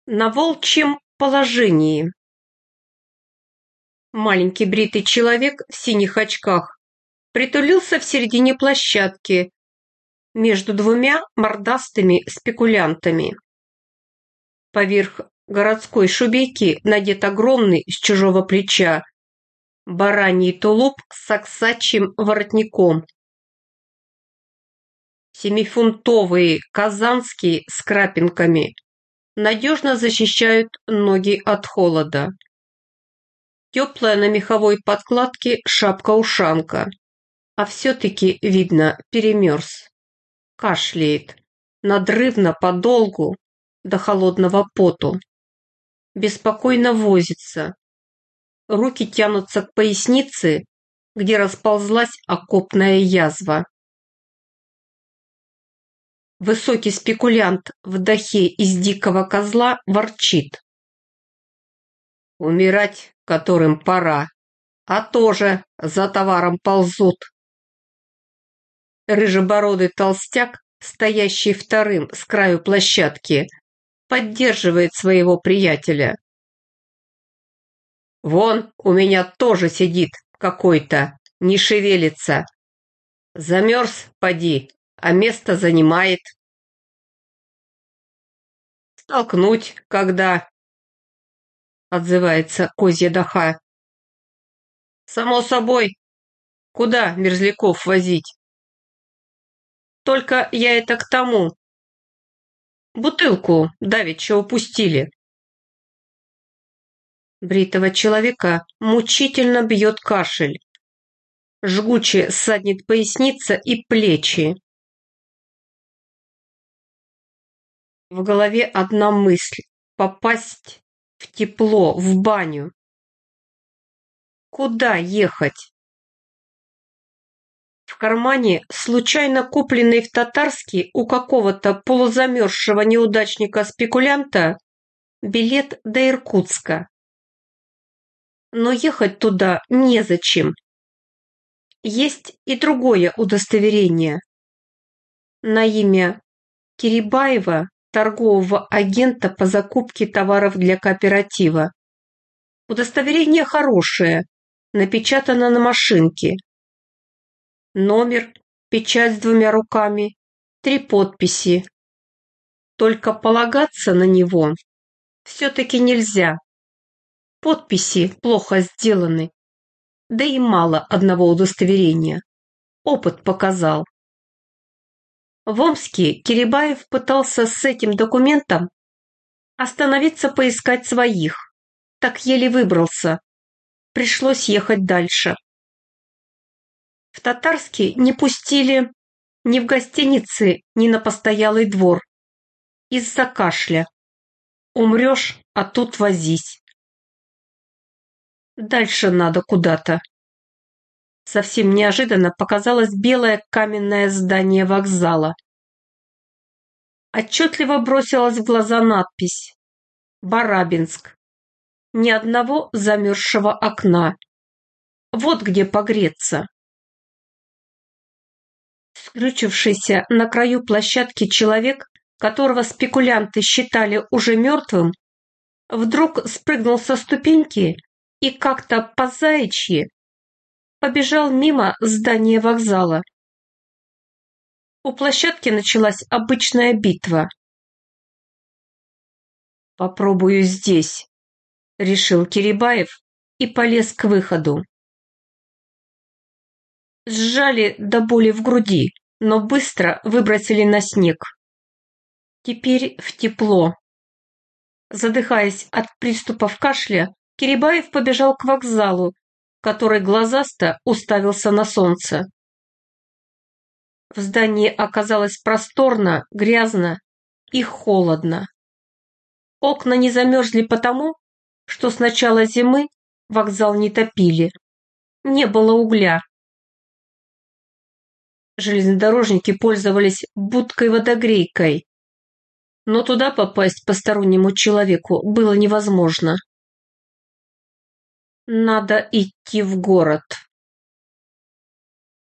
На волчьем положении. Маленький бритый человек в синих очках притулился в середине площадки между двумя мордастыми спекулянтами. Поверх городской шубейки надет огромный с чужого плеча бараний тулуп с аксачьим воротником. Семифунтовые казанские с крапинками надежно защищают ноги от холода. Теплая на меховой подкладке шапка-ушанка. А все-таки, видно, перемерз. Кашляет. Надрывно, подолгу, до холодного поту. Беспокойно возится. Руки тянутся к пояснице, где расползлась окопная язва. Высокий спекулянт в дахе из дикого козла ворчит. Умирать которым пора, а тоже за товаром ползут. Рыжебородый толстяк, стоящий вторым с краю площадки, поддерживает своего приятеля. Вон у меня тоже сидит какой-то, не шевелится. Замерз, поди, а место занимает. Столкнуть, когда... Отзывается козья даха. Само собой, куда мерзляков возить? Только я это к тому. Бутылку давеча упустили. Бритого человека мучительно бьет кашель. Жгуче ссаднет поясница и плечи. В голове одна мысль — попасть в тепло, в баню. Куда ехать? В кармане случайно купленный в Татарске у какого-то полузамерзшего неудачника-спекулянта билет до Иркутска. Но ехать туда незачем. Есть и другое удостоверение. На имя Кирибаева, торгового агента по закупке товаров для кооператива. Удостоверение хорошее, напечатано на машинке. Номер, печать с 2 руками, 3 подписи. Только полагаться на него все-таки нельзя. Подписи плохо сделаны. Да и мало одного удостоверения. Опыт показал. В Омске Кирибаев пытался с этим документом остановиться поискать своих. Так еле выбрался. Пришлось ехать дальше. В Татарске не пустили ни в гостинице, ни на постоялый двор. Из-за кашля. Умрешь, а тут возись. Дальше надо куда-то. Совсем неожиданно показалось белое каменное здание вокзала. Отчетливо бросилась в глаза надпись «Барабинск». Ни одного замерзшего окна. Вот где погреться. Скрючившийся на краю площадки человек, которого спекулянты считали уже мертвым, вдруг спрыгнул со ступеньки и как-то по-заячьи побежал мимо здания вокзала. У площадки началась обычная битва. «Попробую здесь», — решил Кирибаев и полез к выходу. Сжали до боли в груди, но быстро выбросили на снег. Теперь в тепло. Задыхаясь от приступов кашля, Кирибаев побежал к вокзалу, который глазасто уставился на солнце. В здании оказалось просторно, грязно и холодно. Окна не замерзли потому, что с начала зимы вокзал не топили. Не было угля. Железнодорожники пользовались будкой-водогрейкой, но туда попасть постороннему человеку было невозможно. Надо идти в город.